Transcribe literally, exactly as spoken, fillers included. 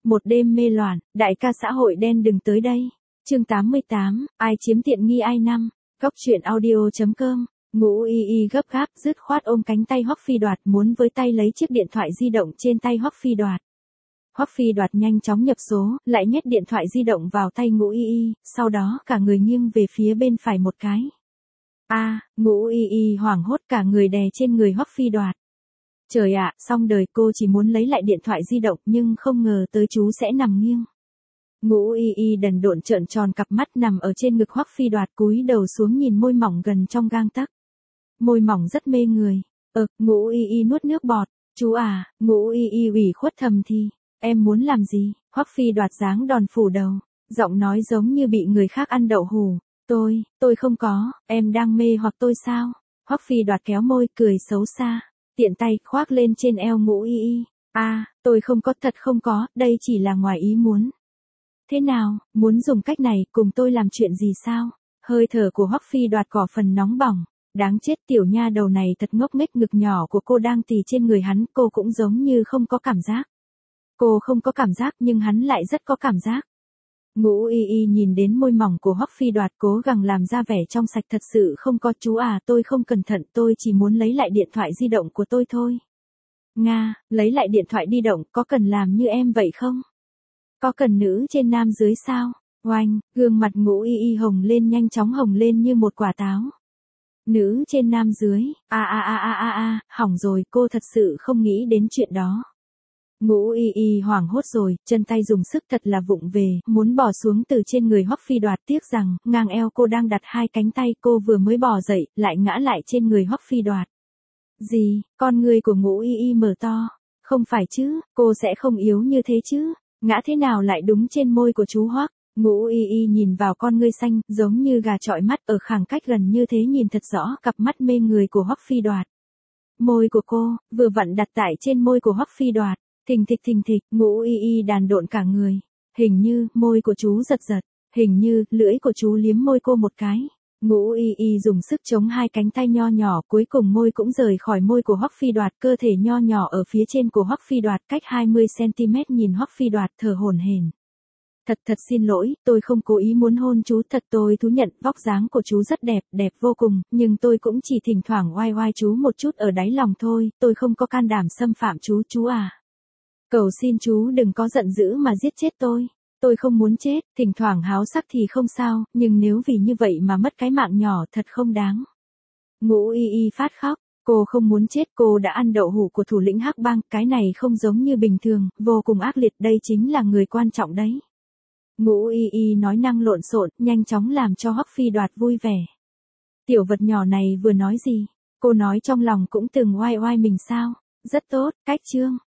một đêm mê loạn, đại ca xã hội đen đừng tới đây. Chương tám mươi tám, ai chiếm tiện nghi ai năm. Góc truyện audio chấm com. Ngũ Y Y gấp gáp dứt khoát ôm cánh tay Hoắc Phi Đoạt muốn với tay lấy chiếc điện thoại di động trên tay Hoắc Phi Đoạt. Hoắc Phi Đoạt nhanh chóng nhập số, lại nhét điện thoại di động vào tay Ngũ Y Y, sau đó cả người nghiêng về phía bên phải một cái. A, à, Ngũ Y Y hoảng hốt cả người đè trên người Hoắc Phi Đoạt. Trời ạ, xong đời, cô chỉ muốn lấy lại điện thoại di động nhưng không ngờ tới chú sẽ nằm nghiêng. Ngũ Y Y đần độn trợn tròn cặp mắt nằm ở trên ngực Hoắc Phi Đoạt cúi đầu xuống nhìn môi mỏng gần trong gang tấc. Môi mỏng rất mê người. Ờ, Ngũ Y Y nuốt nước bọt. Chú à, Ngũ Y Y ủy khuất thầm thì. Em muốn làm gì? Hoắc Phi Đoạt dáng đòn phủ đầu. Giọng nói giống như bị người khác ăn đậu hủ. Tôi, tôi không có, em đang mê hoặc tôi sao? Hoắc Phi Đoạt kéo môi cười xấu xa. Tiện tay khoác lên trên eo Ngũ Y Y. À, tôi không có, thật không có, đây chỉ là ngoài ý muốn. Thế nào, muốn dùng cách này cùng tôi làm chuyện gì sao? Hơi thở của Hoắc Phi Đoạt có phần nóng bỏng. Đáng chết, tiểu nha đầu này thật ngốc nghếch, ngực nhỏ của cô đang tì trên người hắn, cô cũng giống như không có cảm giác. Cô không có cảm giác nhưng hắn lại rất có cảm giác. Ngũ Y Y nhìn đến môi mỏng của Hoắc Phi Đoạt cố gắng làm ra vẻ trong sạch, thật sự không có, chú à, tôi không cẩn thận, tôi chỉ muốn lấy lại điện thoại di động của tôi thôi. Nga, lấy lại điện thoại di động, có cần làm như em vậy không? Có cần nữ trên nam dưới sao? Oanh, gương mặt Ngũ Y Y hồng lên, nhanh chóng hồng lên như một quả táo. Nữ trên nam dưới, a a a a a a, hỏng rồi, cô thật sự không nghĩ đến chuyện đó. Ngũ Y Y hoảng hốt rồi, chân tay dùng sức thật là vụng về, muốn bỏ xuống từ trên người Hoắc Phi Đoạt, tiếc rằng, ngang eo cô đang đặt hai cánh tay, cô vừa mới bò dậy, lại ngã lại trên người Hoắc Phi Đoạt. Gì, con người của Ngũ Y Y mở to, không phải chứ, cô sẽ không yếu như thế chứ, ngã thế nào lại đúng trên môi của chú Hoắc. Ngũ Y Y nhìn vào con ngươi xanh, giống như gà chọi mắt, ở khoảng cách gần như thế nhìn thật rõ cặp mắt mê người của Hoắc Phi Đoạt. Môi của cô, vừa vặn đặt tại trên môi của Hoắc Phi Đoạt. Thình thịch thình thịch, Ngũ Y Y đàn độn cả người. Hình như, môi của chú giật giật. Hình như, lưỡi của chú liếm môi cô một cái. Ngũ Y Y dùng sức chống hai cánh tay nho nhỏ, cuối cùng môi cũng rời khỏi môi của Hoắc Phi Đoạt, cơ thể nho nhỏ ở phía trên của Hoắc Phi Đoạt, cách hai mươi xăng ti mét nhìn Hoắc Phi Đoạt thở hổn hển. Thật thật xin lỗi, tôi không cố ý muốn hôn chú, thật tôi thú nhận, vóc dáng của chú rất đẹp, đẹp vô cùng, nhưng tôi cũng chỉ thỉnh thoảng oai oai chú một chút ở đáy lòng thôi, tôi không có can đảm xâm phạm chú, chú à. Cầu xin chú đừng có giận dữ mà giết chết tôi. Tôi không muốn chết, thỉnh thoảng háo sắc thì không sao, nhưng nếu vì như vậy mà mất cái mạng nhỏ thật không đáng. Ngũ Y Y phát khóc, cô không muốn chết, cô đã ăn đậu hũ của thủ lĩnh Hắc Bang, cái này không giống như bình thường, vô cùng ác liệt, đây chính là người quan trọng đấy. Ngũ Y Y nói năng lộn xộn, nhanh chóng làm cho Hoắc Phi Đoạt vui vẻ. Tiểu vật nhỏ này vừa nói gì? Cô nói trong lòng cũng từng oai oai mình sao? Rất tốt, cách chương.